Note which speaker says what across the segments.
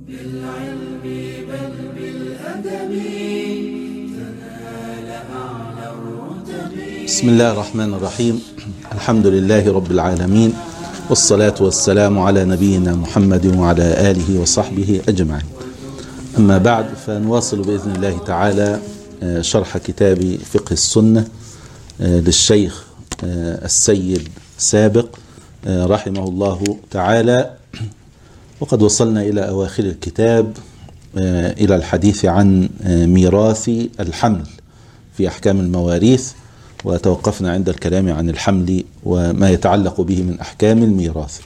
Speaker 1: بالعلم بل بالأدب تنال أعلى الرتب.
Speaker 2: بسم الله الرحمن الرحيم. الحمد لله رب العالمين، والصلاة والسلام على نبينا محمد وعلى آله وصحبه أجمعين. أما بعد، فنواصل بإذن الله تعالى شرح كتاب فقه السنة للشيخ السيد سابق رحمه الله تعالى، وقد وصلنا إلى أواخر الكتاب إلى الحديث عن ميراث الحمل في أحكام المواريث، وتوقفنا عند الكلام عن الحمل وما يتعلق به من أحكام الميراث.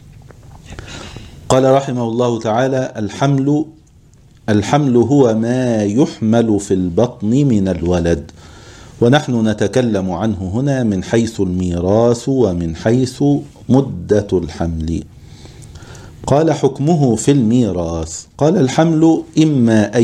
Speaker 2: قال رحمه الله تعالى: الحمل هو ما يحمل في البطن من الولد، ونحن نتكلم عنه هنا من حيث الميراث ومن حيث مدة الحمل. قال: حكمه في الميراث. قال: الحمل إما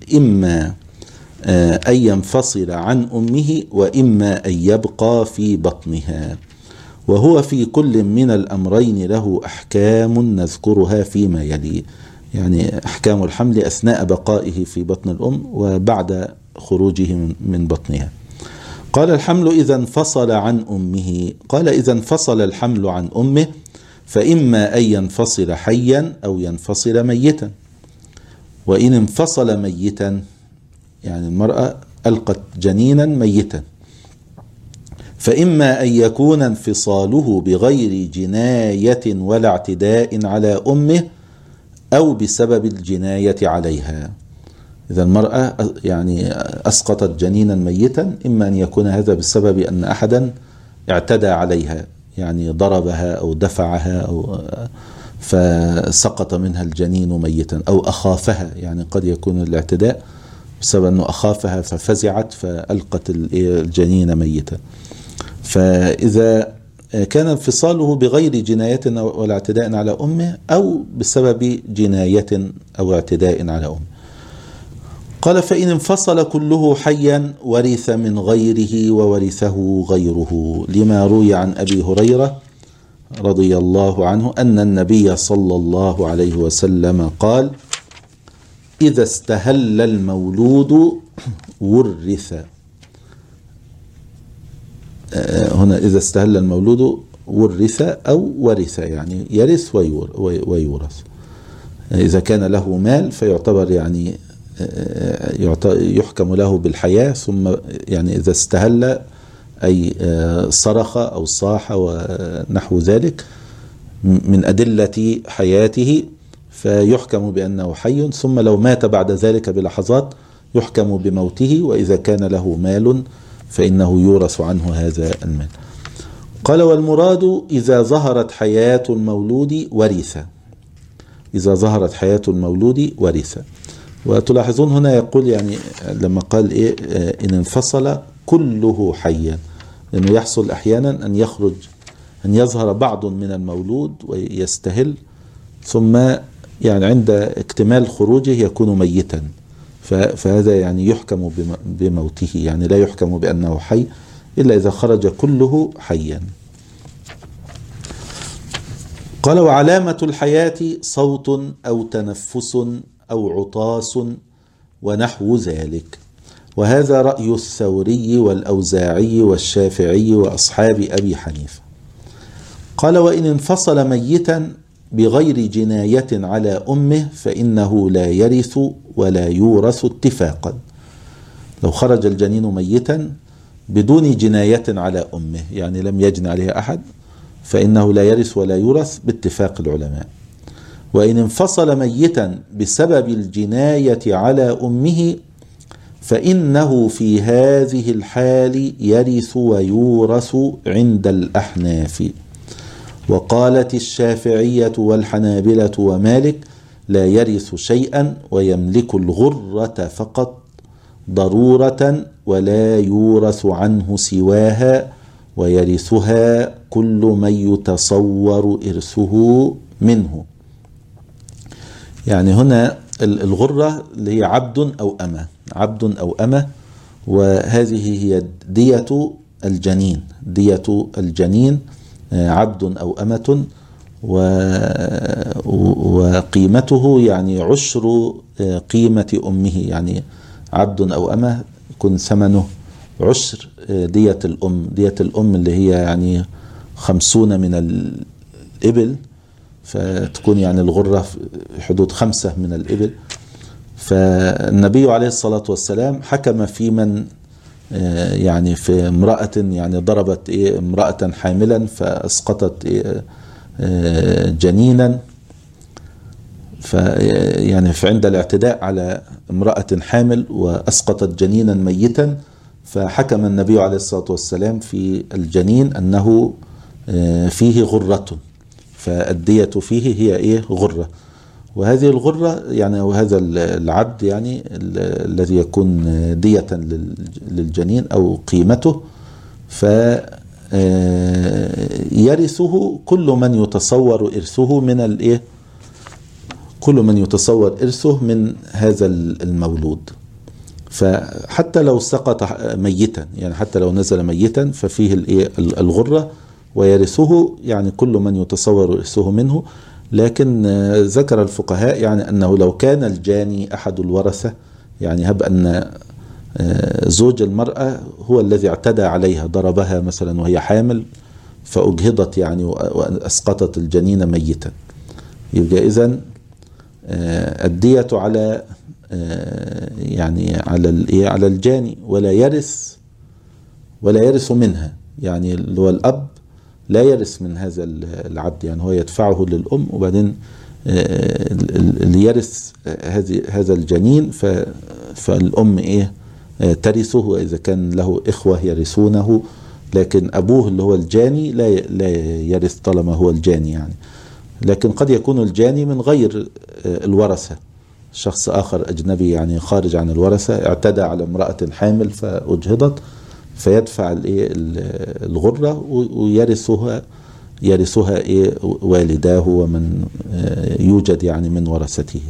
Speaker 2: أن ينفصل عن أمه، وإما أن يبقى في بطنها، وهو في كل من الأمرين له أحكام نذكرها فيما يلي، يعني أحكام الحمل أثناء بقائه في بطن الأم وبعد خروجه من بطنها. قال: الحمل إذا انفصل عن أمه. قال: إذا انفصل الحمل عن أمه فإما أن ينفصل حيا أو ينفصل ميتا. وإن انفصل ميتا، يعني المرأة ألقت جنينا ميتا، فإما أن يكون انفصاله بغير جناية ولا اعتداء على أمه أو بسبب الجناية عليها. إذا المرأة يعني أسقطت جنينا ميتا، إما أن يكون هذا بسبب أن أحدا اعتدى عليها، يعني ضربها أو دفعها أو فسقط منها الجنين ميتا، أو أخافها، يعني قد يكون الاعتداء بسبب أنه أخافها ففزعت فألقت الجنين ميتا. فإذا كان انفصاله بغير جناية ولا اعتداء على أمه أو بسبب جناية أو اعتداء على أمه. قال: فإن انفصل كله حيا ورث من غيره وورثه غيره، لما روي عن أبي هريرة رضي الله عنه أن النبي صلى الله عليه وسلم قال: إذا استهل المولود ورث. هنا إذا استهل المولود ورث أو ورث، يعني يرث ويورث. إذا كان له مال فيعتبر يعني يحكم له بالحياة، ثم يعني إذا استهل أي صرخ أو صاح ونحو ذلك من أدلة حياته فيحكم بأنه حي، ثم لو مات بعد ذلك بلحظات يحكم بموته، وإذا كان له مال فإنه يورث عنه هذا المال. قال: والمراد إذا ظهرت حياة المولود ورث. إذا ظهرت حياة المولود ورث. وتلاحظون هنا يقول يعني لما قال إن انفصل كله حيا، لأنه يحصل أحيانا أن يظهر بعض من المولود ويستهل، ثم يعني عند اكتمال خروجه يكون ميتا، فهذا يعني يحكم بموته، يعني لا يحكم بأنه حي إلا إذا خرج كله حيا. قال: وعلامة الحياة صوت أو تنفس أو عطاس ونحو ذلك، وهذا رأي الثوري والأوزاعي والشافعي وأصحاب أبي حنيفة. قال: وإن انفصل ميتا بغير جناية على أمه فإنه لا يرث ولا يورث اتفاقا. لو خرج الجنين ميتا بدون جناية على أمه، يعني لم يجن عليه أحد، فإنه لا يرث ولا يورث باتفاق العلماء. وإن انفصل ميتا بسبب الجناية على أمه فإنه في هذه الحال يرث ويورث عند الأحناف. وقالت الشافعية والحنابلة ومالك: لا يرث شيئا ويملك الغرة فقط ضرورة، ولا يورث عنه سواها، ويرثها كل من يتصور إرثه منه. يعني هنا الغرة اللي هي عبد أو أمة، وهذه هي دية الجنين عبد أو أمة، وقيمته يعني عشر قيمة أمه، يعني عبد أو أمة يكون ثمنه عشر دية الأم. دية الأم اللي هي يعني 50 من الإبل، فتكون يعني الغرة في حدود 5 من الإبل. فالنبي عليه الصلاة والسلام حكم في من يعني في امرأة يعني ضربت امرأة حاملا فأسقطت جنينا، يعني عند الاعتداء على امرأة حامل وأسقطت جنينا ميتا، فحكم النبي عليه الصلاة والسلام في الجنين أنه فيه غرة، فالدية فيه هي غرة. وهذه الغرة يعني وهذا العبد يعني الذي يكون دية للجنين أو قيمته، فيرثه كل من يتصور إرثه من كل من يتصور إرثه من هذا المولود. فحتى لو سقط ميتا، يعني حتى لو نزل ميتا ففيه الغرة ويرثه يعني كل من يتصور إرثه منه. لكن ذكر الفقهاء يعني أنه لو كان الجاني أحد الورثة، يعني هب أن زوج المرأة هو الذي اعتدى عليها، ضربها مثلا وهي حامل فأجهضت يعني وأسقطت الجنين ميتا، يبقى إذن الدية على يعني على الجاني، ولا يرث منها، يعني اللي هو الأب لا يرث من هذا العبد، يعني هو يدفعه للأم، وبعدين اللي يرث هذا الجنين فالأم ترثه، وإذا كان له إخوة يرثونه، لكن أبوه اللي هو الجاني لا يرث طالما هو الجاني يعني. لكن قد يكون الجاني من غير الورثة، شخص آخر أجنبي يعني خارج عن الورثة اعتدى على امرأة حامل فأجهضت، فيدفع الغرة ويرثها والداه ومن يوجد يعني من ورثته.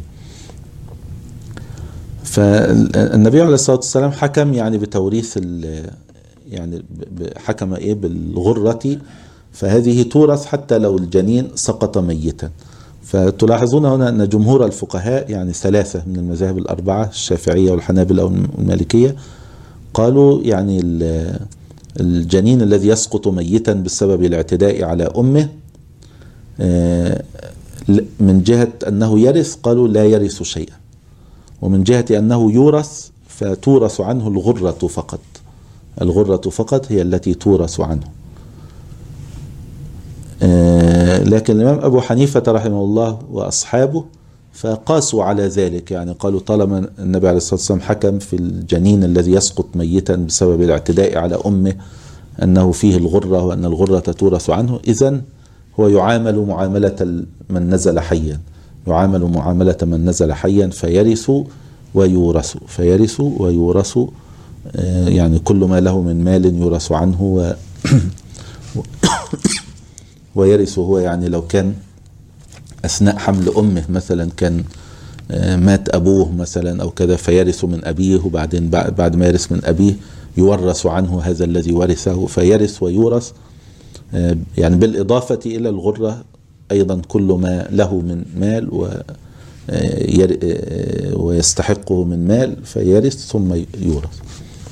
Speaker 2: فالنبي عليه الصلاة والسلام حكم يعني بتوريث يعني حكم بالغرة، فهذه تورث حتى لو الجنين سقط ميتا. فتلاحظون هنا أن جمهور الفقهاء يعني 3 من المذاهب الأربعة، الشافعية والحنابلة والمالكية، قالوا يعني الجنين الذي يسقط ميتا بسبب الاعتداء على أمه من جهة أنه يرث قالوا لا يرث شيئا، ومن جهة أنه يورث فتورث عنه الغرة فقط، الغرة فقط هي التي تورث عنه. لكن الإمام أبو حنيفة رحمه الله وأصحابه فقاسوا على ذلك، يعني قالوا طالما النبي عليه الصلاة والسلام حكم في الجنين الذي يسقط ميتا بسبب الاعتداء على أمه أنه فيه الغرة وأن الغرة تورث عنه، إذن هو يعامل معاملة من نزل حيا، يعامل معاملة من نزل حيا فيرث ويورث يعني كل ما له من مال يورث عنه ويرث هو، يعني لو كان أثناء حمل أمه مثلا كان مات أبوه مثلا أو كذا فيرث من أبيه، وبعدين بعد ما يرث من أبيه يورث عنه هذا الذي ورثه، فيرث ويورث يعني بالإضافة إلى الغرة أيضا كل ما له من مال ويستحقه من مال فيرث ثم يورث.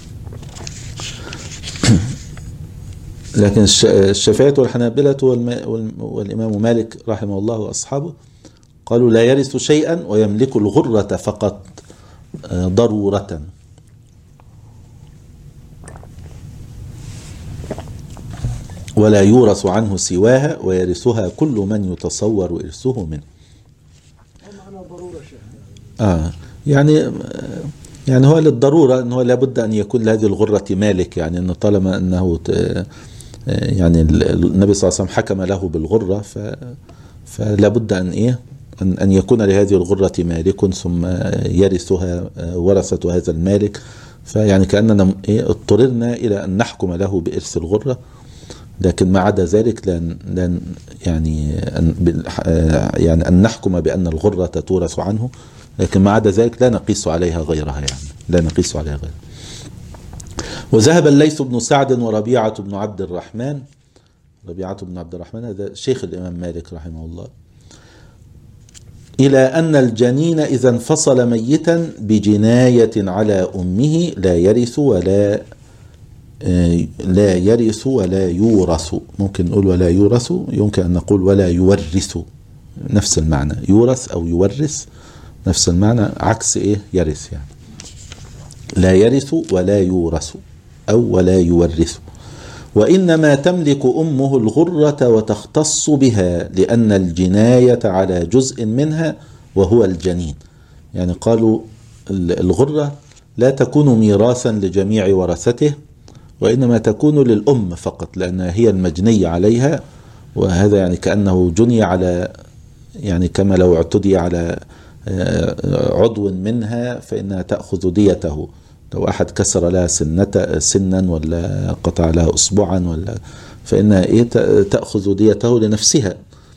Speaker 2: لكن الشافعية والحنابلة والإمام مالك رحمه الله وأصحابه قالوا لا يرث شيئا ويملك الغرة فقط ضرورة. ولا يورث عنه سواها ويرثها كل من يتصور إرثه منه. يعني هو للضرورة أنه لابد أن يكون لهذه الغرة مالك، يعني أنه طالما أنه يعني النبي صلى الله عليه وسلم حكم له بالغرة فلابد أن يكون لهذه الغرة مالك ثم يرثها ورثة هذا المالك. فيعني كأننا اضطررنا إلى أن نحكم له بإرث الغرة، لكن ما عدا ذلك لن يعني أن نحكم بأن الغرة تورث عنه، لكن ما عدا ذلك لا نقيس عليها غيرها، يعني لا نقيس عليها غيرها. وذهب الليث بن سعد وربيعة بن عبد الرحمن ربيعة بن عبد الرحمن هذا شيخ الإمام مالك رحمه الله، إلى أن الجنين إذا انفصل ميتا بجناية على أمه لا يرث ولا يورث. ممكن نقول ولا يورث، يمكن أن نقول ولا يورث، نفس المعنى، يورث أو يورث نفس المعنى، عكس إيه يرث، يعني لا يرث ولا يورث أو ولا يورث. وإنما تملك أمه الغرة وتختص بها لأن الجناية على جزء منها وهو الجنين. يعني قالوا الغرة لا تكون ميراثا لجميع ورثته، وإنما تكون للأم فقط لأنها هي المجنية عليها، وهذا يعني كأنه جني على، يعني كما لو اعتدي على عضو منها فإنها تأخذ ديته. لو أحد كسر لها سنا ولا قطع لها أصبعا ولا، فإنها تأخذ ديته لنفسها.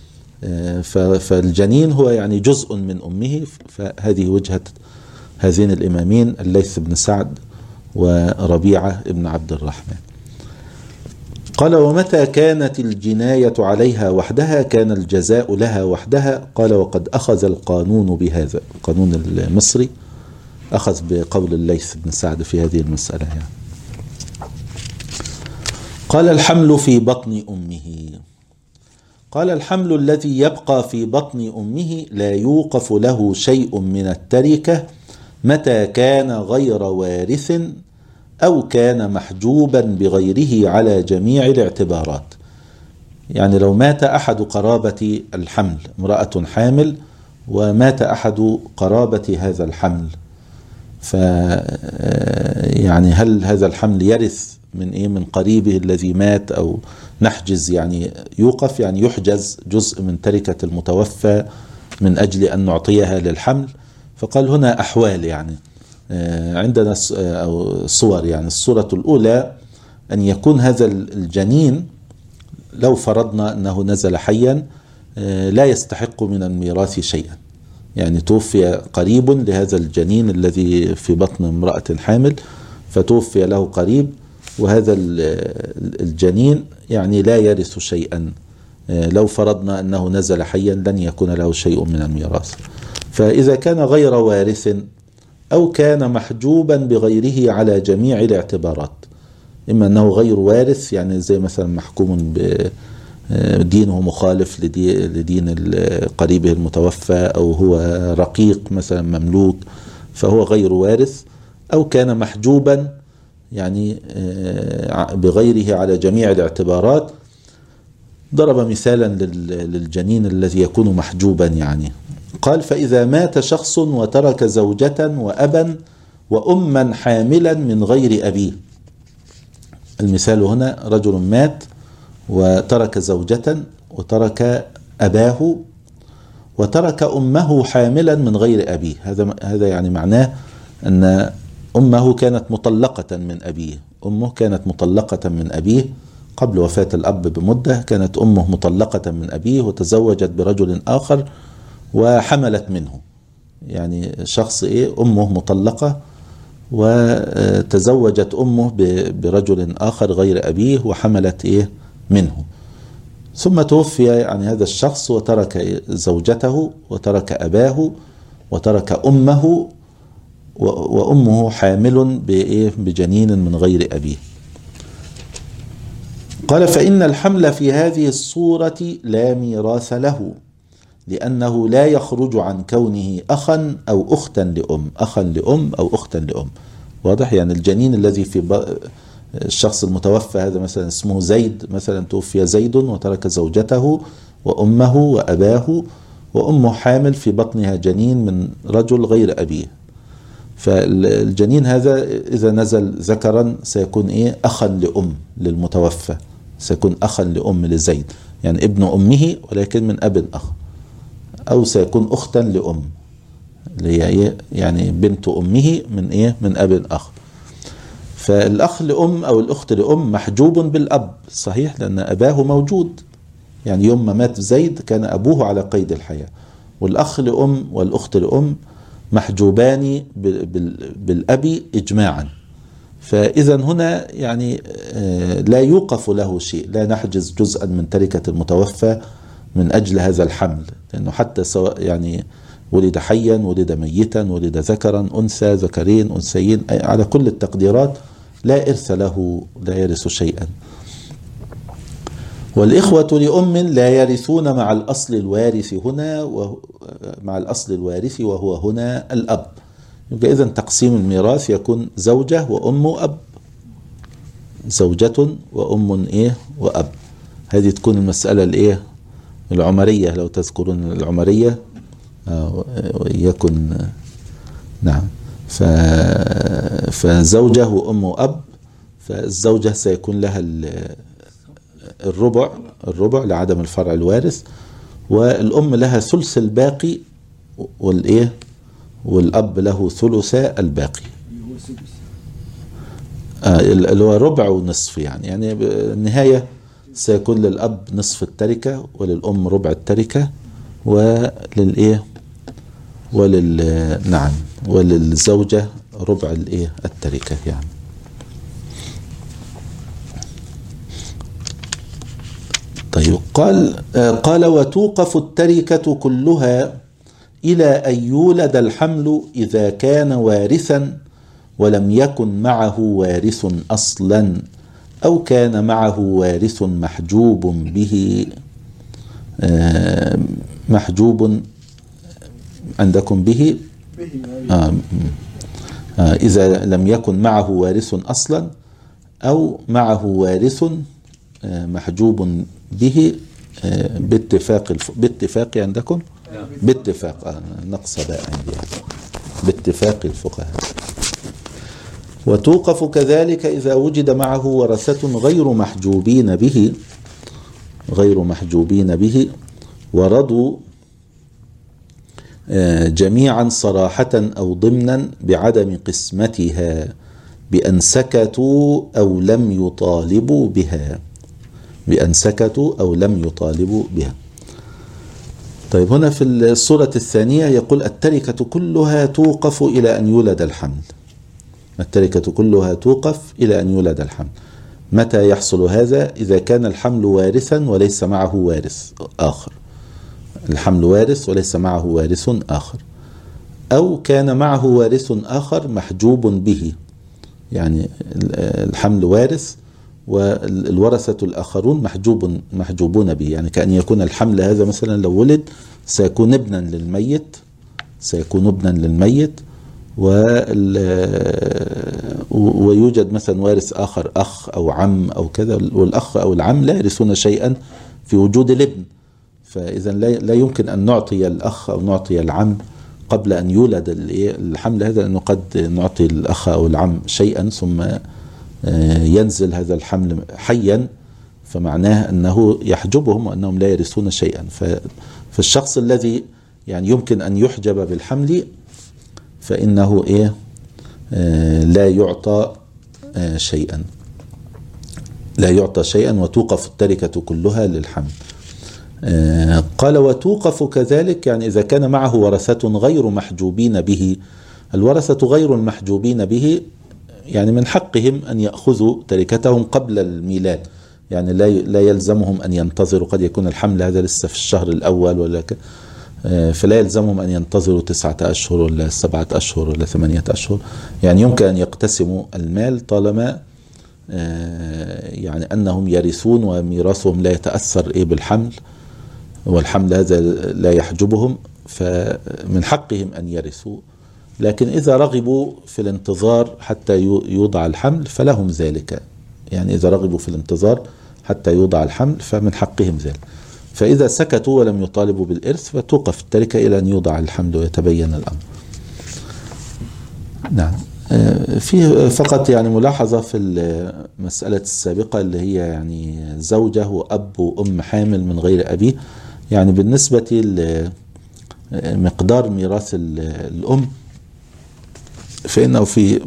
Speaker 2: فالجنين هو يعني جزء من أمه. فهذه وجهة هذين الإمامين الليث بن سعد وربيعة بن عبد الرحمن. قال: ومتى كانت الجناية عليها وحدها كان الجزاء لها وحدها. قال: وقد أخذ القانون بهذا، القانون المصري أخذ بقول الليث بن سعد في هذه المسألة يعني. قال: الحمل في بطن أمه. قال: الحمل الذي يبقى في بطن أمه لا يوقف له شيء من التركة متى كان غير وارث أو كان محجوبا بغيره على جميع الاعتبارات. يعني لو مات أحد قرابة الحمل، امرأة حامل ومات أحد قرابة هذا الحمل، يعني هل هذا الحمل يرث من قريبه الذي مات، أو نحجز يعني يوقف، يعني يحجز جزء من تركة المتوفى من أجل أن نعطيها للحمل. فقال هنا أحوال، يعني عندنا أو صور. يعني الصورة الأولى أن يكون هذا الجنين لو فرضنا أنه نزل حيا لا يستحق من الميراث شيئا، يعني توفي قريب لهذا الجنين الذي في بطن امرأة حامل، فتوفي له قريب، وهذا الجنين يعني لا يرث شيئا. لو فرضنا أنه نزل حيا لن يكون له شيء من الميراث. فإذا كان غير وارث أو كان محجوبا بغيره على جميع الاعتبارات، إما أنه غير وارث، يعني زي مثلا محكوم دينه مخالف لدين قريبه المتوفى، أو هو رقيق مثلا مملوك فهو غير وارث، أو كان محجوبا يعني بغيره على جميع الاعتبارات. ضرب مثالا للجنين الذي يكون محجوبا، يعني قال: فإذا مات شخص وترك زوجة وأبا وأما حاملا من غير أبيه. المثال هنا رجل مات وترك زوجة وترك أباه وترك أمه حاملا من غير أبيه. هذا يعني معناه أن أمه كانت مطلقة من أبيه، أمه كانت مطلقة من أبيه قبل وفاة الأب بمدة، كانت أمه مطلقة من أبيه وتزوجت برجل آخر وحملت منه. يعني شخص أمه مطلقة وتزوجت أمه برجل آخر غير أبيه وحملت منه، ثم توفي يعني هذا الشخص وترك زوجته وترك أباه وترك أمه، وأمه حامل بجنين من غير أبيه. قال: فإن الحمل في هذه الصورة لا ميراث له، لأنه لا يخرج عن كونه أخا أو أختا لأم، أخا لأم أو أختا لأم. واضح؟ يعني الجنين الذي في الشخص المتوفى هذا مثلا اسمه زيد، مثلا توفي زيد وترك زوجته وأمه وأباه، وأمه حامل في بطنها جنين من رجل غير أبيه. فالجنين هذا إذا نزل ذكرا سيكون أخا لأم للمتوفى، سيكون أخا لأم لزيد، يعني ابن أمه ولكن من أب أخ، أو سيكون أختا لأم اللي هي يعني بنت أمه من أب أخ. فالأخ لأم أو الأخت لأم محجوب بالأب، صحيح، لأن أباه موجود، يعني يوم ما مات زيد كان أبوه على قيد الحياة. والأخ لأم والأخت لأم محجوبان بالأب إجماعا، فإذا هنا يعني لا يوقف له شيء، لا نحجز جزءا من تركة المتوفى من أجل هذا الحمل، لأنه حتى سواء يعني ولد حيا ولد ميتا ولد ذكرا أنثى ذكرين أنثيين، على كل التقديرات لا إرث له، لا يرث شيئا. والإخوة لأم لا يرثون مع الأصل الوارث هنا مع الأصل الوارث وهو هنا الأب. يبقى إذن تقسيم الميراث يكون زوجة وأم وأب، زوجة وأم إيه وأب. هذه تكون المسألة الإيه العمرية، لو تذكرون العمرية يكن نعم. فزوجة وأم وأب، فالزوجة سيكون لها الربع لعدم الفرع الوارث، والأم لها ثلث الباقي، والإيه والأب له ثلث الباقي، اللي هو ربع ونصف. يعني النهاية سيكون للأب نصف التركة وللأم ربع التركة وللإيه نعم وللزوجة ربع الإيه التركة يعني. طيب قال وتوقف التركة كلها إلى أن يولد الحمل إذا كان وارثا ولم يكن معه وارث أصلا، أو كان معه وارث محجوب به. محجوب عندكم به إذا لم يكن معه وارث أصلا، أو معه وارث محجوب به باتفاق عندكم، باتفاق نقص باء عندي باتفاق الفقهاء. وتوقف كذلك إذا وجد معه ورثة غير محجوبين به ورضوا جميعا صراحة أو ضمنا بعدم قسمتها بأن سكتوا أو لم يطالبوا بها. طيب هنا في الصورة الثانية يقول التركة كلها توقف إلى أن يولد الحمل. التركة كلها توقف إلى أن يولد الحمل. متى يحصل هذا؟ إذا كان الحمل وارثا وليس معه وارث آخر. الحمل وارث وليس معه وارث آخر، أو كان معه وارث آخر محجوب به، يعني الحمل وارث والورثة الآخرون محجوبون به. يعني كأن يكون الحمل هذا مثلا لو ولد سيكون ابنا للميت، ويوجد مثلا وارث آخر أخ أو عم أو كذا، والأخ أو العم لا يرثون شيئا في وجود الابن. فإذا لا يمكن أن نعطي الأخ أو نعطي العم قبل أن يولد الحمل هذا، لأنه قد نعطي الأخ أو العم شيئا ثم ينزل هذا الحمل حيا، فمعناه أنه يحجبهم وأنهم لا يرثون شيئا. فالشخص الذي يعني يمكن أن يحجب بالحمل فإنه لا يعطى شيئا، وتوقف التركة كلها للحمل. قال وتوقف كذلك يعني إذا كان معه ورثة غير محجوبين به. الورثة غير المحجوبين به يعني من حقهم أن يأخذوا تركتهم قبل الميلاد، يعني لا يلزمهم أن ينتظروا. قد يكون الحمل هذا لسه في الشهر الأول ولا فلا يلزمهم أن ينتظروا 9 أشهر ولا 7 أشهر ولا 8 أشهر. يعني يمكن أن يقتسموا المال طالما يعني أنهم يرثون وميراثهم لا يتأثر بالحمل، والحمل هذا لا يحجبهم، فمن حقهم أن يرثوا. لكن إذا رغبوا في الانتظار حتى يوضع الحمل فلهم ذلك، يعني إذا رغبوا في الانتظار حتى يوضع الحمل فمن حقهم ذلك. فإذا سكتوا ولم يطالبوا بالإرث فتوقف التركة إلى أن يوضع الحمل ويتبين الأمر. نعم. في فقط يعني ملاحظة في المسألة السابقة اللي هي يعني زوجة وأب وأم حامل من غير أبيه. يعني بالنسبة لمقدار ميراث الأم فإنه في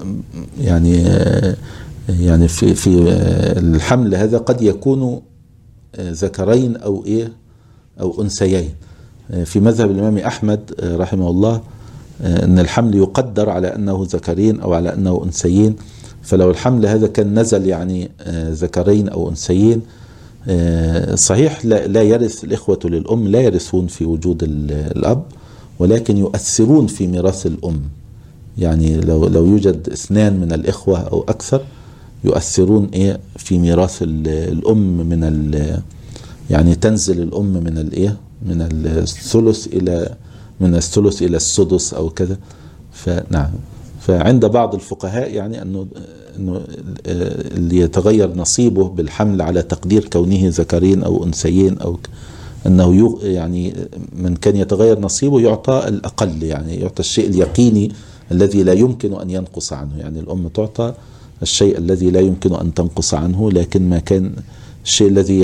Speaker 2: يعني في الحمل هذا قد يكون ذكرين أو أو أنثيين. في مذهب الإمام أحمد رحمه الله أن الحمل يقدر على أنه ذكرين أو على أنه أنثيين، فلو الحمل هذا كان نزل يعني ذكرين أو أنثيين، صحيح لا يرث الإخوة للأم، لا يرثون في وجود الأب، ولكن يؤثرون في ميراث الأم. يعني لو يوجد 2 من الإخوة أو أكثر يؤثرون في ميراث الأم يعني تنزل الأم من الثلث إلى السدس أو كذا. فنعم، فعند بعض الفقهاء يعني أنه اللي يتغير نصيبه بالحمل على تقدير كونه ذكرين أو أنثيين، أو أنه يعني من كان يتغير نصيبه يعطى الأقل، يعني يعطى الشيء اليقيني الذي لا يمكن أن ينقص عنه. يعني الأم تعطى الشيء الذي لا يمكن أن تنقص عنه، لكن ما كان الشيء الذي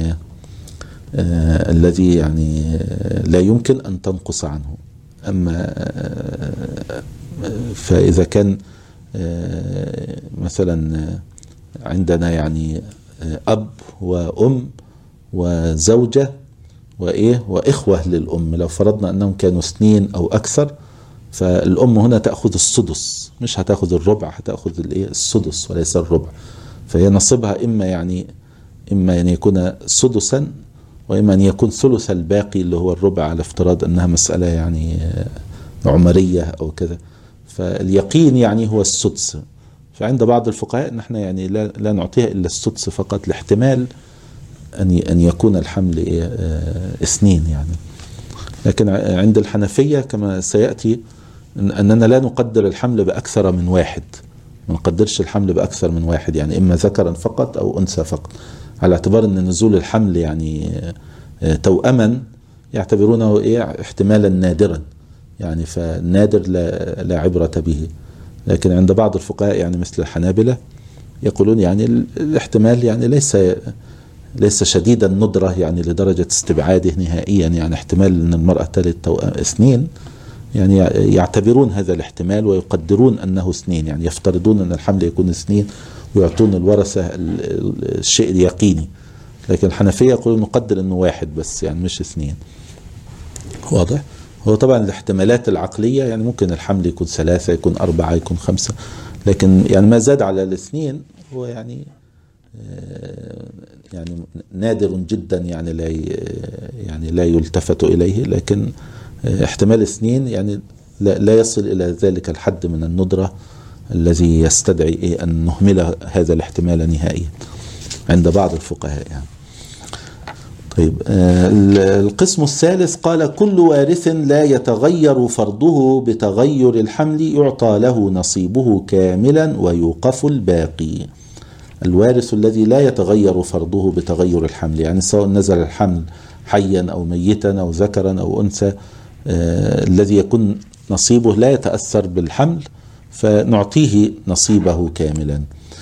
Speaker 2: يعني لا يمكن أن تنقص عنه. أما فإذا كان مثلا عندنا يعني أب وأم وزوجة وإخوة للأم، لو فرضنا أنهم كانوا 2 أو أكثر، فالأم هنا تأخذ السدس، مش هتأخذ الربع، هتأخذ السدس وليس الربع. فهي نصيبها إما أن يكون سدسا، وإما أن يكون ثلث الباقي اللي هو الربع، على افتراض أنها مسألة يعني عمرية أو كذا. فاليقين يعني هو السدس. فعند بعض الفقهاء نحن يعني لا نعطيها إلا السدس فقط، لاحتمال أن يكون الحمل 2 يعني. لكن عند الحنفية كما سيأتي أننا لا نقدر الحمل بأكثر من 1، ما نقدرش الحمل بأكثر من 1، يعني إما ذكرا فقط أو أنثى فقط، على اعتبار أن نزول الحمل يعني توأما يعتبرونه احتمالا نادرا، يعني فالنادر لا عبرة به. لكن عند بعض الفقهاء يعني مثل الحنابلة يقولون يعني الاحتمال يعني ليس شديد الندرة، يعني لدرجة استبعاده نهائيا، يعني احتمال أن المرأة تلد 2، يعني يعتبرون هذا الاحتمال ويقدرون أنه 2، يعني يفترضون أن الحمل يكون 2 ويعطون الورثة الشيء اليقيني. لكن الحنفية يقولون نقدر أنه 1 بس، يعني مش 2. واضح؟ هو طبعا الاحتمالات العقلية يعني ممكن الحمل يكون 3، يكون 4، يكون 5، لكن يعني ما زاد على 2 هو يعني نادر جدا، يعني لا يلتفت إليه. لكن احتمال 2 يعني لا يصل إلى ذلك الحد من الندرة الذي يستدعي أن نهمل هذا الاحتمال نهائيا عند بعض الفقهاء يعني. طيب، القسم الثالث قال: كل وارث لا يتغير فرضه بتغير الحمل يعطى له نصيبه كاملا ويوقف الباقي. الوارث الذي لا يتغير فرضه بتغير الحمل، يعني سواء نزل الحمل حيا أو ميتا أو ذكرا أو أنثى، الذي يكون نصيبه لا يتأثر بالحمل فنعطيه نصيبه كاملا.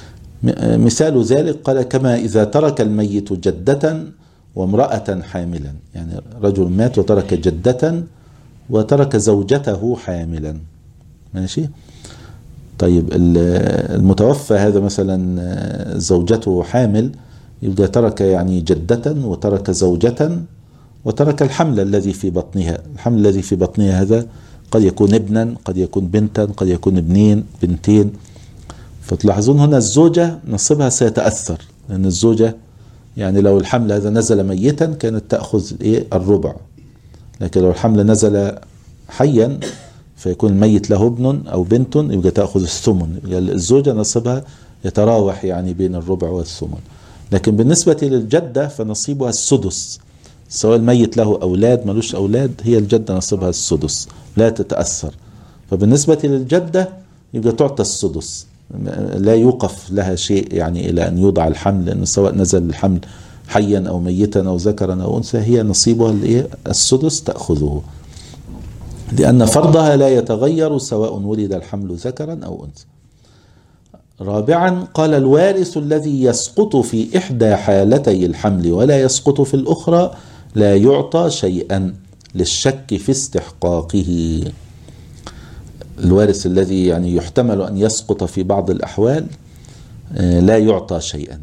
Speaker 2: مثال ذلك قال: كما إذا ترك الميت جدة وامرأة حاملا، يعني رجل مات وترك جدة وترك زوجته حاملا، ماشي. طيب المتوفى هذا مثلا زوجته حامل، يبقى ترك يعني جدة وترك زوجة وترك الحمل الذي في بطنها. الحمل الذي في بطنها هذا قد يكون ابنا، قد يكون بنتا، قد يكون ابنين، بنتين. فتلاحظون هنا الزوجة نصيبها سيتأثر، لأن الزوجة يعني لو الحمل هذا نزل ميتا كانت تأخذ الربع، لكن لو الحمل نزل حيا فيكون الميت له ابن أو بنت يبقى تأخذ الثمن. الزوجة نصيبها يتراوح يعني بين الربع والثمن. لكن بالنسبة للجدة فنصيبها السدس، سواء الميت له أولاد ملوش أولاد، هي الجدة نصيبها السدس لا تتأثر. فبالنسبة للجدة يبقى تعطى السدس، لا يوقف لها شيء يعني إلى أن يوضع الحمل، لأنه سواء نزل الحمل حيا أو ميتا أو ذكرا أو أنثى هي نصيبها السدس تأخذه، لأن فرضها لا يتغير سواء ولد الحمل ذكرا أو أنثى. رابعا قال: الوارث الذي يسقط في إحدى حالتي الحمل ولا يسقط في الأخرى لا يعطى شيئا للشك في استحقاقه. الوارث الذي يعني يحتمل أن يسقط في بعض الأحوال لا يعطى شيئا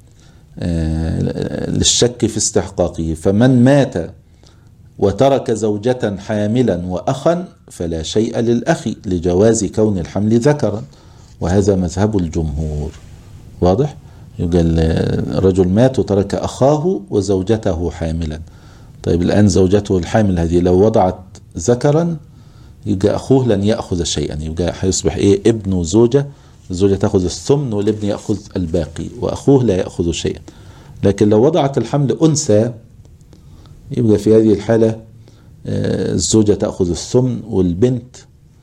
Speaker 2: للشك في استحقاقه. فمن مات وترك زوجة حاملا وأخا فلا شيء للأخ لجواز كون الحمل ذكرا، وهذا مذهب الجمهور. واضح؟ يبقى الرجل مات وترك أخاه وزوجته حاملا. طيب الآن زوجته الحامل هذه لو وضعت ذكرا يبقى أخوه لن يأخذ شيئا، يبقى هيصبح إيه؟ ابن وزوجة، الزوجة تأخذ الثمن والابن يأخذ الباقي وأخوه لا يأخذ شيئا. لكن لو وضعت الحمل أنثى يبقى في هذه الحالة الزوجة تأخذ الثمن والبنت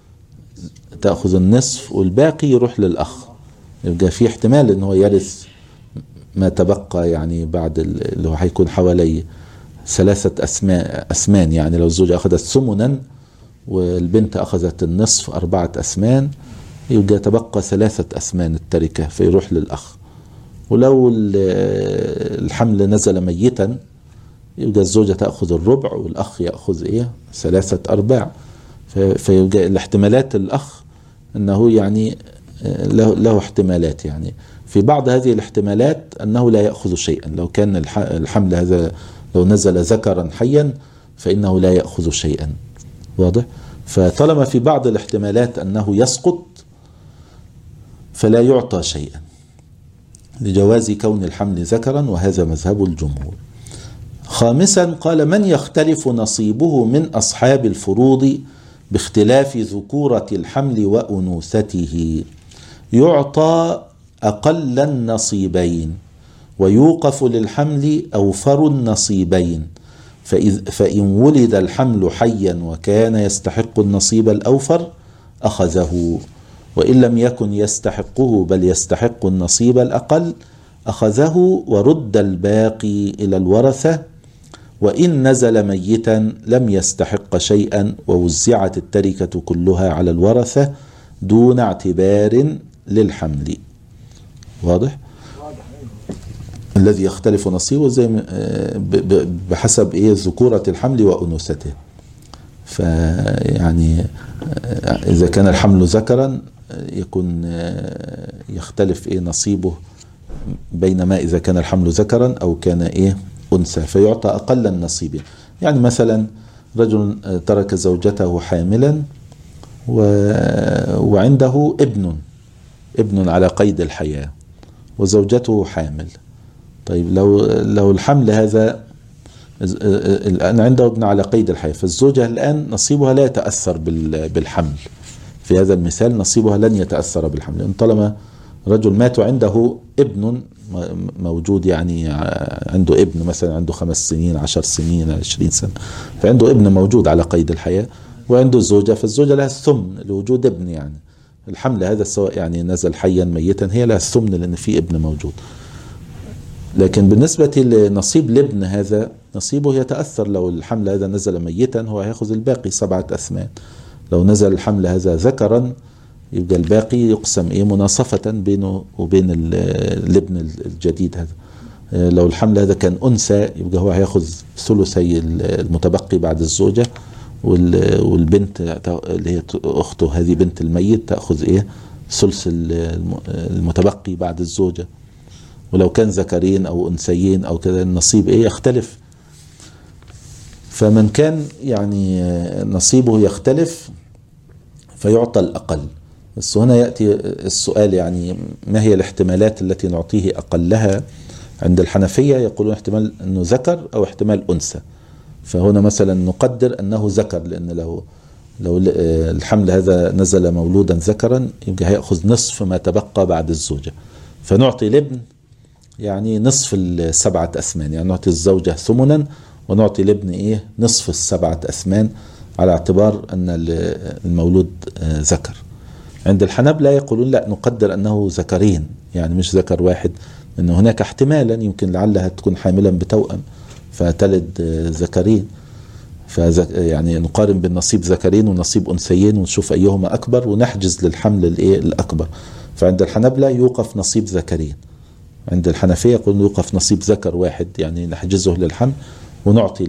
Speaker 2: تأخذ النصف والباقي يروح للأخ. يبقى في احتمال أنه هو يرث ما تبقى، يعني بعد اللي هو هيكون حوالي 3 أثمان. يعني لو الزوجة أخذت ثمنا والبنت أخذت النصف 4 أثمان يبقى تبقى 3 أثمان التركة فيروح للأخ. ولو الحمل نزل ميتا يبقى الزوجة تأخذ الربع والأخ يأخذ 3/4. فيبقى الاحتمالات الأخ أنه يعني له احتمالات، يعني في بعض هذه الاحتمالات أنه لا يأخذ شيئا. لو كان الحمل هذا لو نزل ذكرا حيا فإنه لا يأخذ شيئا. واضح؟ فطالما في بعض الاحتمالات أنه يسقط فلا يعطى شيئا لجواز كون الحمل ذكرا، وهذا مذهب الجمهور. خامسا قال: من يختلف نصيبه من أصحاب الفروض باختلاف ذكورة الحمل وأنوثته يعطى أقل النصيبين ويوقف للحمل أوفر النصيبين، فإن ولد الحمل حيا وكان يستحق النصيب الأوفر أخذه، وإن لم يكن يستحقه بل يستحق النصيب الأقل أخذه ورد الباقي إلى الورثة، وإن نزل ميتا لم يستحق شيئا ووزعت التركة كلها على الورثة دون اعتبار للحمل. واضح؟ الذي يختلف نصيبه زي بحسب ذكورة الحمل وأنوثته. فيعني إذا كان الحمل ذكرا يكون يختلف نصيبه بينما إذا كان الحمل ذكرا أو كان أنثى فيعطى أقل النصيب. يعني مثلا رجل ترك زوجته حاملا وعنده ابن على قيد الحياة وزوجته حامل. طيب لو الحمل هذا الآن عنده ابن على قيد الحياة، فالزوجة الآن نصيبها لا يتأثر بالحمل. في هذا المثال نصيبها لن يتأثر بالحمل، لأن طالما رجل مات وعنده ابن موجود، يعني عنده ابن مثلا عنده 5 سنين 10 سنين 20 سنة، فعنده ابن موجود على قيد الحياة وعنده زوجة، فالزوجة لها الثمن لوجود ابن. يعني الحمل هذا سواء يعني نزل حيا ميتا هي لها الثمن لأن في ابن موجود. لكن بالنسبة لنصيب الابن هذا نصيبه يتأثر. لو الحمل هذا نزل ميتا هو هيأخذ الباقي 7 أثمان. لو نزل الحمل هذا ذكرا يبقى الباقي يقسم مناصفة بينه وبين الابن الجديد هذا. لو الحمل هذا كان أنثى يبقى هو هيأخذ ثلثي المتبقي بعد الزوجة، والبنت اللي هي أخته هذه بنت الميت تأخذ ثلث المتبقي بعد الزوجة. ولو كان ذكرين أو أنثيين أو كذا النصيب يختلف. فمن كان يعني نصيبه يختلف فيعطى الأقل. بس هنا يأتي السؤال، يعني ما هي الاحتمالات التي نعطيه أقلها؟ عند الحنفية يقولون احتمال أنه ذكر أو احتمال أنثى. فهنا مثلا نقدر أنه ذكر، لأن لو الحمل هذا نزل مولودا ذكرا يبقى هيأخذ نصف ما تبقى بعد الزوجة، فنعطي الابن يعني نصف 7 أثمان. يعني نعطي الزوجة ثمنا ونعطي الابن نصف 7 أثمان على اعتبار أن المولود ذكر. عند الحنابلة يقولون لا، نقدر أنه ذكرين، يعني مش ذكر واحد، أن هناك احتمالا يمكن لعلها تكون حاملا بتوأم فتلد ذكرين، يعني نقارن بالنصيب ذكرين ونصيب أنثيين ونشوف أيهما أكبر ونحجز للحمل الأكبر. فعند الحنابلة يوقف نصيب ذكرين، عند الحنفية يقولون يوقف نصيب ذكر واحد، يعني نحجزه للحمل ونعطي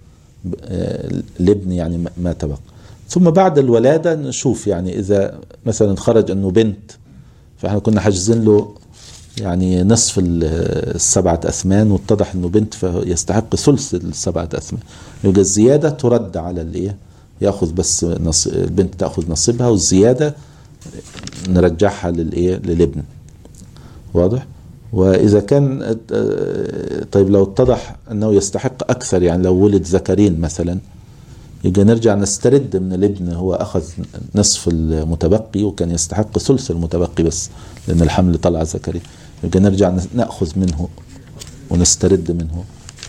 Speaker 2: الابن يعني ما تبقى. ثم بعد الولادة نشوف، يعني إذا مثلا خرج أنه بنت فإحنا كنا حاجزين له يعني نصف 7 أثمان واتضح أنه بنت فيستحق ثلث 7 أثمان، يبقى الزيادة ترد على يأخذ بس البنت تأخذ نصيبها، والزيادة نرجعها للابن. واضح؟ وإذا كان طيب لو اتضح أنه يستحق أكثر، يعني لو ولد ذكرين مثلا، يبقى نرجع نسترد من الابن، هو أخذ نصف المتبقي وكان يستحق ثلث المتبقي بس لأن الحمل طلع ذكري، يبقى نرجع نأخذ منه ونسترد منه.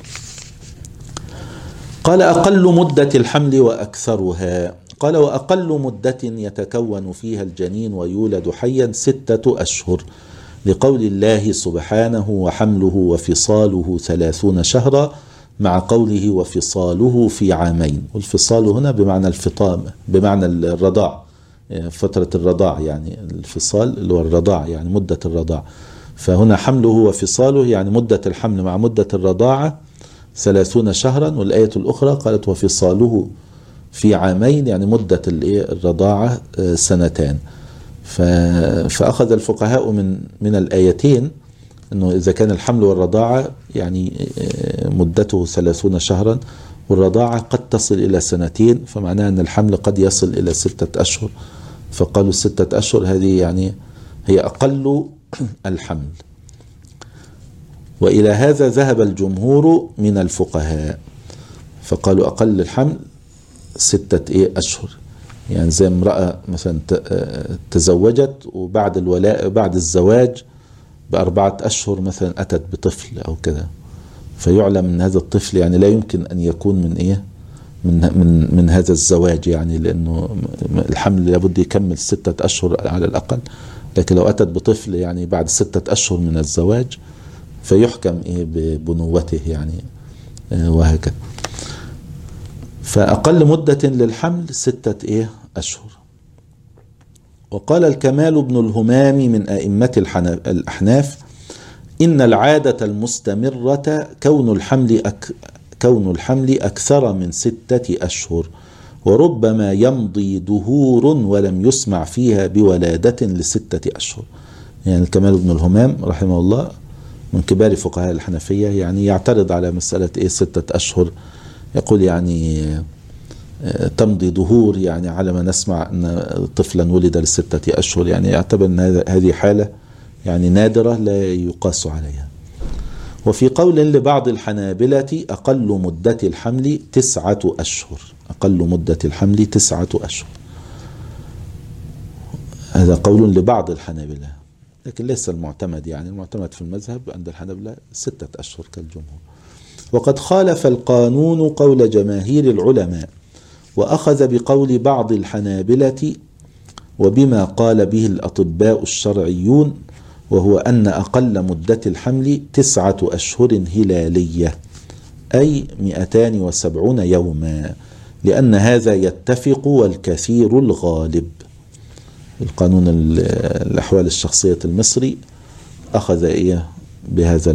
Speaker 2: قال أقل مدة الحمل وأكثرها. قال وأقل مدة يتكون فيها الجنين ويولد حيا 6 أشهر، لقول الله سبحانه وحمله وفصاله 30 شهرا، مع قوله وفصاله في عامين. والفصال هنا بمعنى الفطام، بمعنى الرضاع، فترة الرضاع، يعني الفصال اللي هو الرضاع، يعني مدة الرضاع. فهنا حمله وفصاله يعني مدة الحمل مع مدة الرضاعة 30 شهرا. والآية الأخرى قالت وفصاله في عامين، يعني مدة الرضاعة 2 فأخذ الفقهاء من الآيتين أنه إذا كان الحمل والرضاعة يعني مدته 30 شهرا والرضاعة قد تصل إلى 2، فمعناه أن الحمل قد يصل إلى 6 أشهر، فقالوا 6 أشهر هذه يعني هي أقل الحمل. وإلى هذا ذهب الجمهور من الفقهاء، فقالوا أقل الحمل 6 أشهر. يعني زي امرأة مثلا تزوجت وبعد الولاء بعد الزواج ب4 أشهر مثلا أتت بطفل أو كذا، فيعلم من هذا الطفل يعني لا يمكن أن يكون من هذا الزواج، يعني لأنه الحمل لابد يكمل 6 أشهر على الأقل. لكن لو أتت بطفل يعني بعد 6 أشهر من الزواج فيحكم ببنوته يعني، وهكذا. فأقل مدة للحمل 6 أشهر. وقال الكمال بن الهمام من أئمة الأحناف إن العادة المستمرة كون الحمل أكثر من 6 أشهر، وربما يمضي دهور ولم يسمع فيها بولادة ل6 أشهر. يعني الكمال بن الهمام رحمه الله من كبار فقهاء الحنفية، يعني يعترض على مسألة 6 أشهر، يقول يعني تمضي دهور، يعني على ما نسمع أن طفلا ولد ل6 أشهر، يعني يعتبر أن هذه حالة يعني نادرة لا يقاس عليها. وفي قول لبعض الحنابلة أقل مدة الحمل 9 أشهر، أقل مدة الحمل 9 أشهر، هذا قول لبعض الحنابلة، لكن ليس المعتمد، يعني المعتمد في المذهب عند الحنابلة 6 أشهر كالجمهور. وقد خالف القانون قول جماهير العلماء، وأخذ بقول بعض الحنابلة وبما قال به الأطباء الشرعيون، وهو أن أقل مدة الحمل 9 أشهر هلالية، أي 270 يوما، لأن هذا يتفق والكثير الغالب. القانون الأحوال الشخصية المصري أخذ بهذا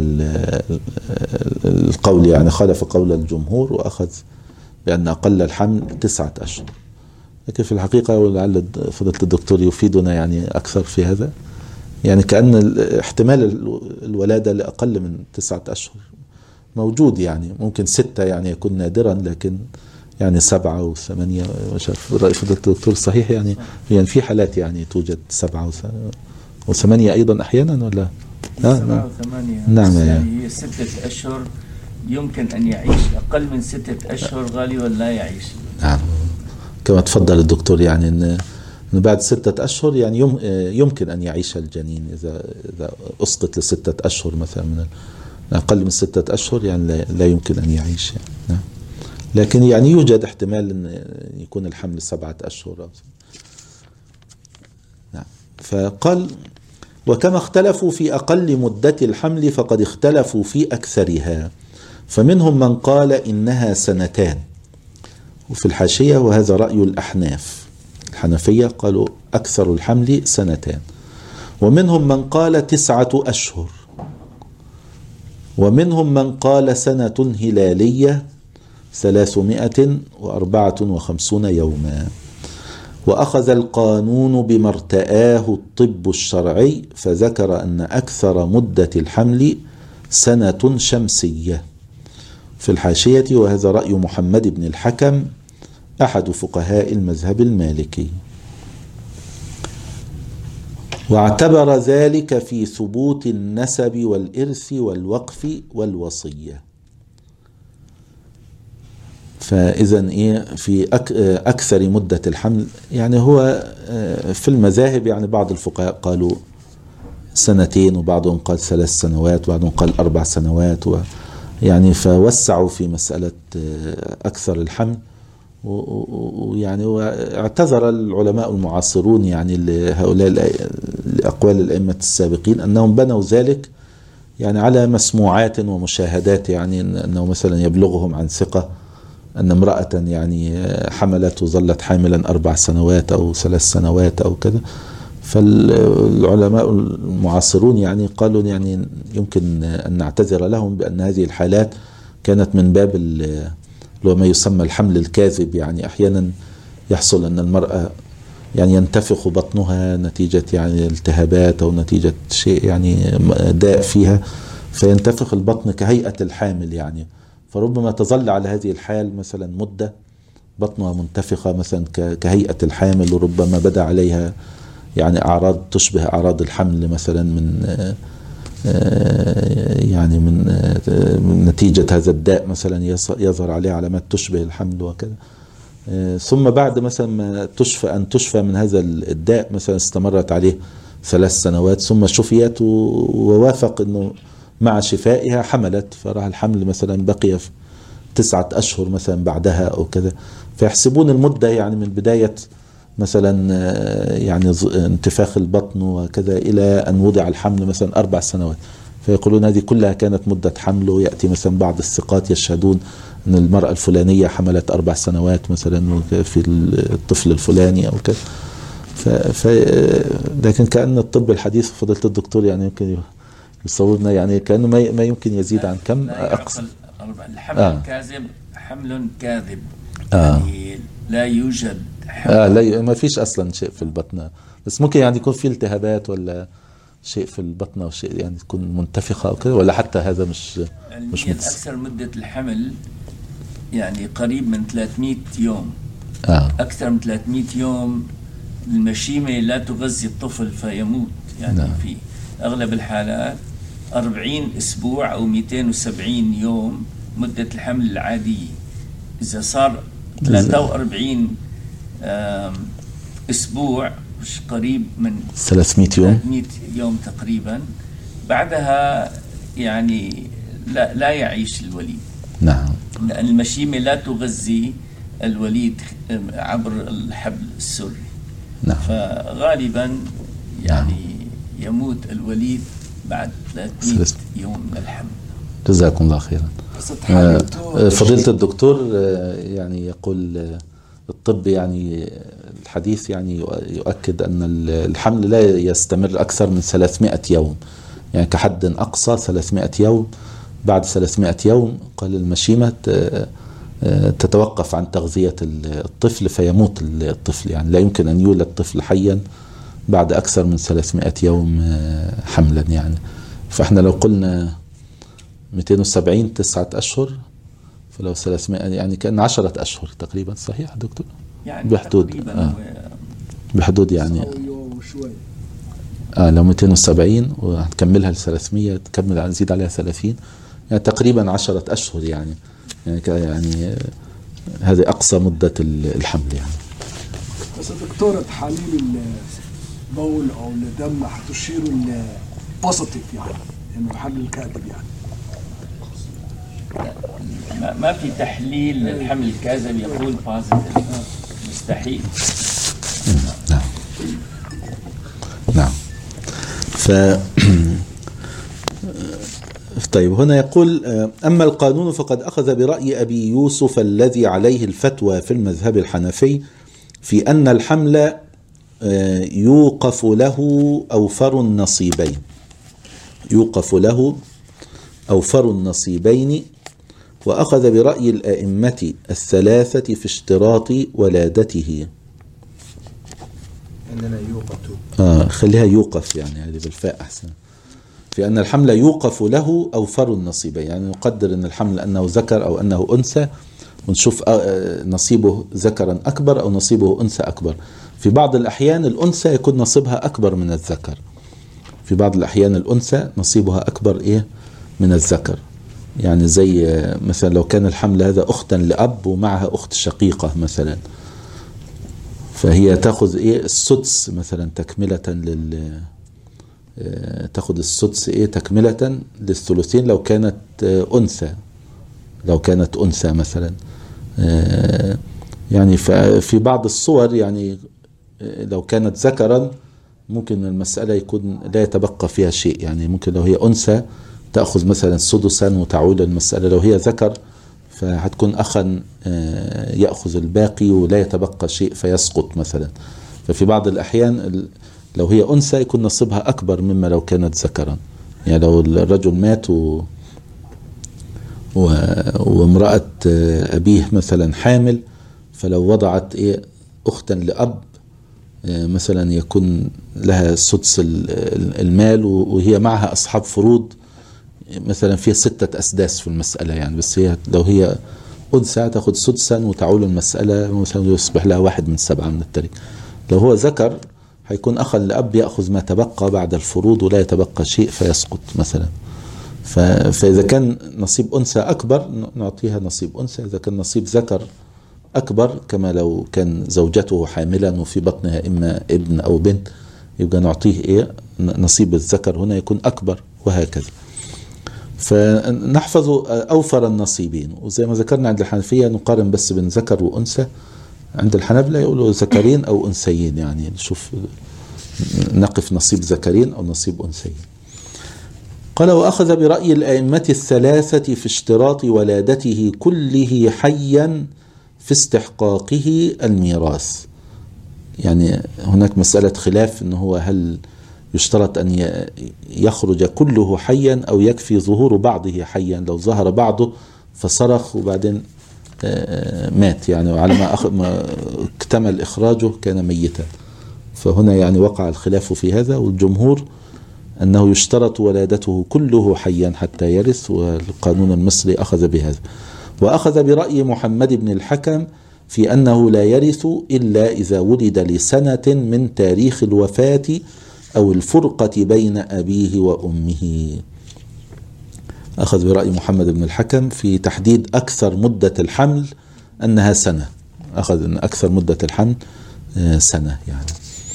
Speaker 2: القول، يعني خالف قول الجمهور وأخذ بأن أقل الحمل 9 أشهر. لكن في الحقيقة ولعل فضيلة الدكتور يفيدنا يعني أكثر في هذا، يعني كأن احتمال الولادة لأقل من 9 أشهر موجود، يعني ممكن 6 يعني يكون نادرا، لكن يعني 7 و8 مش عارف رأي فضيلة الدكتور صحيح، يعني في حالات يعني توجد 7 و8 أيضا أحيانا، ولا
Speaker 3: 7 و8.
Speaker 2: نعم،
Speaker 3: يعني هي 6 أشهر يمكن أن يعيش، أقل من 6 أشهر غالبا لا يعيش.
Speaker 2: نعم، كما تفضل الدكتور، يعني إن بعد 6 أشهر يعني يمكن أن يعيش الجنين إذا أسقط ل6 أشهر مثلا، من أقل من 6 أشهر يعني لا يمكن أن يعيش يعني. نعم. لكن يعني يوجد احتمال أن يكون الحمل 7 أشهر. نعم. فقال وكما اختلفوا في أقل مدة الحمل فقد اختلفوا في أكثرها، فمنهم من قال إنها 2، وفي الحاشية وهذا رأي الأحناف، الحنفية قالوا أكثر الحمل 2، ومنهم من قال 9 أشهر، ومنهم من قال سنة هلالية 354 يوما. وأخذ القانون بما ارتآه الطب الشرعي، فذكر أن أكثر مدة الحمل 1 شمسية. في الحاشية وهذا رأي محمد بن الحكم أحد فقهاء المذهب المالكي. واعتبر ذلك في ثبوت النسب والإرث والوقف والوصية. فإذا في أكثر مدة الحمل، يعني هو في المذاهب يعني بعض الفقهاء قالوا 2 وبعضهم قال 3 سنوات وبعضهم قال 4 سنوات، يعني فوسعوا في مسألة أكثر الحمل. ويعني واعتذر العلماء المعاصرون يعني لهؤلاء لأقوال الأئمة السابقين أنهم بنوا ذلك يعني على مسموعات ومشاهدات، يعني أنه مثلا يبلغهم عن ثقة أن امرأة يعني حملت وظلت حاملا 4 سنوات أو 3 سنوات أو كذا. فالعلماء المعاصرون يعني قالوا يعني يمكن أن نعتذر لهم بأن هذه الحالات كانت من باب لو ما يسمى الحمل الكاذب. يعني أحيانا يحصل أن المرأة يعني ينتفخ بطنها نتيجة يعني التهابات أو نتيجة شيء يعني داء فيها، فينتفخ البطن كهيئة الحامل يعني، فربما تظل على هذه الحال مثلا مدة بطنها منتفخة مثلا كهيئة الحامل، وربما بدا عليها يعني أعراض تشبه أعراض الحمل مثلا من نتيجة هذا الداء مثلا يظهر عليه علامات تشبه الحمل وكذا. ثم بعد مثلا ما تشفى من هذا الداء مثلا استمرت عليه 3 سنوات ثم شفيت ووافق أنه مع شفائها حملت، فراح الحمل مثلا بقي في 9 أشهر مثلا بعدها أو كذا، فيحسبون المدة يعني من بداية مثلا يعني انتفاخ البطن وكذا إلى أن وضع الحمل مثلا 4 سنوات، فيقولون هذه كلها كانت مدة حمله. يأتي مثلا بعض الثقات يشهدون أن المرأة الفلانية حملت 4 سنوات مثلا في الطفل الفلاني أو كذا. لكن كأن الطب الحديث فضيلة الدكتور يعني يمكن يصورنا يعني كأنه ما يمكن يزيد عن كم أقصى.
Speaker 3: الحمل الكاذب حمل كاذب، يعني لا يوجد
Speaker 2: لا ما فيش أصلا شيء في البطن، بس ممكن يعني يكون في التهابات ولا شيء في البطن أو شيء يعني تكون منتفخة أو كده، ولا حتى هذا مش
Speaker 3: أكثر مدة الحمل يعني قريب من 300 يوم. أكثر من 300 يوم المشيمة لا تغذي الطفل فيموت يعني. في أغلب الحالات 40 أسبوع أو 270 يوم مدة الحمل العادية. إذا صار 43 أسبوع مش قريب من
Speaker 2: 300
Speaker 3: يوم تقريبا، بعدها يعني لا يعيش الوليد.
Speaker 2: نعم،
Speaker 3: لأن المشيمة لا تغذي الوليد عبر الحبل السري.
Speaker 2: نعم.
Speaker 3: فغالبا يعني يموت الوليد بعد 300 يوم من الحمل.
Speaker 2: جزاكم الله خيرا. فضيلة الدكتور يعني يقول الطب يعني الحديث يعني يؤكد أن الحمل لا يستمر أكثر من 300 يوم، يعني كحد أقصى 300 يوم. بعد 300 يوم قال المشيمة تتوقف عن تغذية الطفل فيموت الطفل، يعني لا يمكن أن يولد طفل حيا بعد أكثر من 300 يوم حملا يعني. فإحنا لو قلنا 270 9 أشهر، فلو 300 يعني كأن 10 أشهر تقريبا. صحيح دكتور؟
Speaker 3: يعني
Speaker 2: بحدود بحدود يعني لو 270 وهتكملها ل 300 تكمل نزيد عليها 30 يعني تقريبا 10 أشهر يعني هذه أقصى مدة الحمل يعني.
Speaker 4: بس دكتورة تحاليل البول أو الدم هتشير البوزيتيف يعني إنه الحمل الكاذب يعني.
Speaker 3: ما في تحليل للحمل الكاذب يقول بوزيتيف، مستحيل.
Speaker 2: نعم. طيب هنا يقول أما القانون فقد أخذ برأي أبي يوسف الذي عليه الفتوى في المذهب الحنفي في أن الحمل يوقف له أوفر النصيبين، يوقف له أوفر النصيبين، وأخذ برأي الأئمة الثلاثة في اشتراط ولادته.
Speaker 4: أننا يوقف
Speaker 2: خليها يوقف يعني هذه بالفاء أحسن. في أن الحمل يوقف له أوفر النصيبين، يعني نقدر أن الحمل أنه ذكر أو أنه أنثى ونشوف نصيبه ذكرا أكبر أو نصيبه أنثى أكبر. في بعض الأحيان الأنثى يكون نصيبها أكبر من الذكر، في بعض الأحيان الأنثى نصيبها أكبر من الذكر. يعني زي مثلا لو كان الحمل هذا أختا لأب ومعها أخت شقيقة مثلا، فهي تأخذ السدس مثلا تكملة تأخذ السدس تكملة للثلثين لو كانت أنثى، لو كانت أنثى مثلا. يعني في بعض الصور يعني لو كانت ذكرا ممكن المسألة يكون لا يتبقى فيها شيء، يعني ممكن لو هي أنثى تأخذ مثلا سدسا وتعود المسألة، لو هي ذكر فهتكون أخا يأخذ الباقي ولا يتبقى شيء فيسقط مثلا. ففي بعض الأحيان لو هي أنثى يكون نصيبها أكبر مما لو كانت ذكرا. يعني لو الرجل مات وامرأة أبيه مثلا حامل، فلو وضعت أختا لأب مثلا يكون لها سدس المال، وهي معها أصحاب فروض مثلا فيها 6 أسداس في المسألة يعني، بس هي لو هي أنثى تأخذ سدسا وتعول المسألة مثلا يصبح لها 1/7 من التركة. لو هو ذكر هيكون أخا لأب يأخذ ما تبقى بعد الفروض ولا يتبقى شيء فيسقط مثلا. فإذا كان نصيب أنثى أكبر نعطيها نصيب أنثى، إذا كان نصيب ذكر أكبر كما لو كان زوجته حاملا وفي بطنها إما ابن أو بنت يبقى نعطيه نصيب الذكر هنا يكون أكبر، وهكذا. فنحفظ أوفر النصيبين. وزي ما ذكرنا عند الحنفية نقارن بس بين ذكر وأنثى، عند الحنابلة يقولوا ذكرين أو أنثيين، يعني نشوف نقف نصيب ذكرين أو نصيب أنثيين. قال وأخذ برأي الأئمة الثلاثة في اشتراط ولادته كله حيا في استحقاقه الميراث. يعني هناك مسألة خلاف إنه هو هل يشترط أن يخرج كله حيا أو يكفي ظهور بعضه حيا، لو ظهر بعضه فصرخ وبعدين مات يعني وعلى ما اكتمل إخراجه كان ميتا. فهنا يعني وقع الخلاف في هذا، والجمهور أنه يشترط ولادته كله حيا حتى يرث، والقانون المصري أخذ بهذا. وأخذ برأي محمد بن الحكم في أنه لا يرث إلا إذا ولد لسنة من تاريخ الوفاة أو الفرقة بين أبيه وأمه. أخذ برأي محمد بن الحكم في تحديد أكثر مدة الحمل أنها سنة، أخذ أن أكثر مدة الحمل سنة يعني.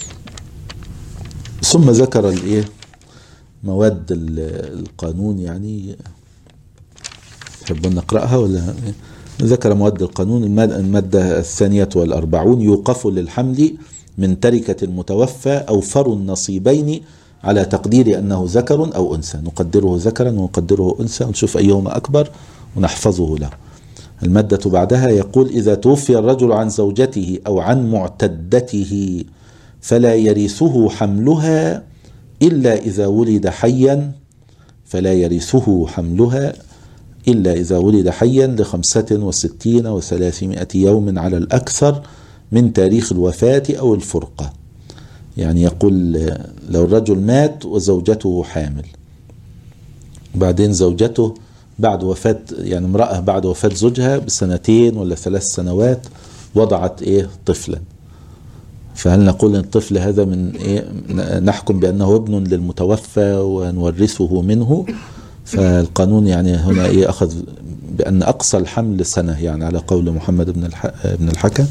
Speaker 2: ثم ذكر مواد القانون، يعني تحبون نقرأها ولا؟ ذكر مواد القانون. المادة 42 يوقف للحمل من تركة المتوفى أوفر النصيبين على تقدير أنه ذكر أو أنثى، نقدره ذكرا ونقدره أنثى ونشوف أيهما أكبر ونحفظه له. المادة بعدها يقول إذا توفي الرجل عن زوجته أو عن معتدته فلا يرثه حملها إلا إذا ولد حيا، فلا يرثه حملها إلا إذا ولد حيا ل65 و300 يوم على الأكثر من تاريخ الوفاة أو الفرقة. يعني يقول لو الرجل مات وزوجته حامل، بعدين زوجته بعد وفاة، يعني امرأة بعد وفاة زوجها ب2 ولا 3 سنوات وضعت طفلا، فهل نقول ان الطفل هذا من نحكم بأنه ابن للمتوفى ونورثه منه؟ فالقانون يعني هنا أخذ بأن أقصى الحمل سنة، يعني على قول محمد بن الحكم،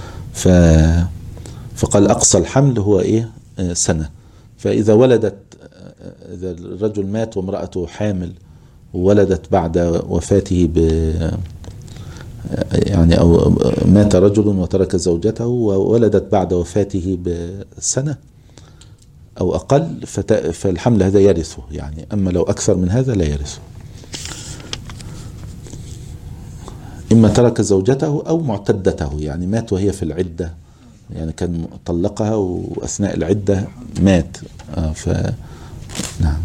Speaker 2: فقال أقصى الحمل هو سنة. فإذا ولدت، إذا الرجل مات وامرأته حامل وولدت بعد وفاته يعني أو مات رجل وترك زوجته وولدت بعد وفاته بسنة أو أقل فالحمل هذا يرثه، يعني أما لو أكثر من هذا لا يرثه. إما ترك زوجته أو معتدته، يعني مات وهي في العدة، يعني كان طلقها وأثناء العدة مات. نعم.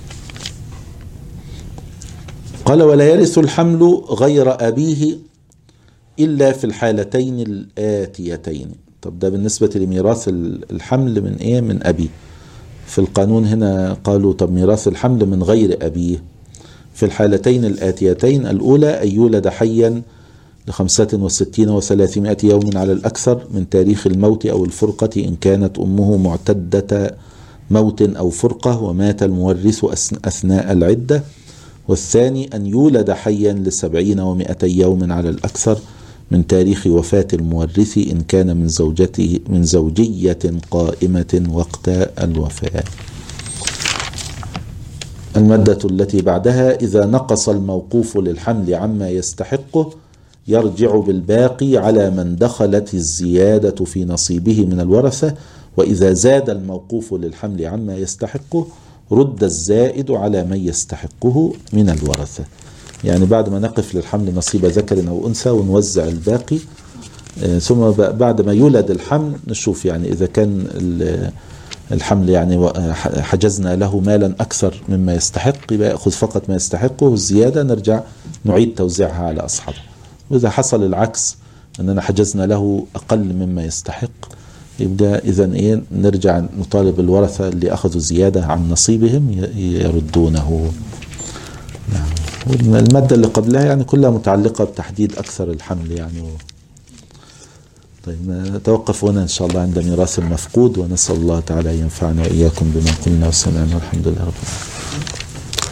Speaker 2: قال ولا يرث الحمل غير أبيه إلا في الحالتين الآتيتين. طب ده بالنسبة لميراث الحمل من أبيه. في القانون هنا قالوا طب ميراث الحمل من غير أبيه في الحالتين الآتيتين: الأولى أن يولد حيا ل65 و300 يوم على الأكثر من تاريخ الموت أو الفرقة إن كانت أمه معتدة موت أو فرقة ومات المورث أثناء العدة. والثاني أن يولد حيا ل70 و200 يوم على الأكثر من تاريخ وفاة المورث إن كان من زوجية قائمة وقت الوفاة. المادة التي بعدها: إذا نقص الموقوف للحمل عما يستحقه يرجع بالباقي على من دخلت الزيادة في نصيبه من الورثة، وإذا زاد الموقوف للحمل عما يستحقه رد الزائد على من يستحقه من الورثة. يعني بعد ما نقف للحمل نصيب ذكر أو أنثى ونوزع الباقي، ثم بعد ما يولد الحمل نشوف يعني إذا كان الحمل يعني حجزنا له مالا أكثر مما يستحق يبقى يأخذ فقط ما يستحقه، والزيادة نرجع نعيد توزيعها على أصحابه. وإذا حصل العكس أننا حجزنا له أقل مما يستحق يبدأ إذن نرجع نطالب الورثة اللي أخذوا زيادة عن نصيبهم يردونه. والمادة اللي قبلها يعني كلها متعلقة بتحديد أكثر الحمل يعني. طيب نتوقف هنا إن شاء الله عند ميراث المفقود، ونسأل الله تعالى ينفعنا وإياكم بما قلنا وسمعنا، والحمد لله رب العالمين.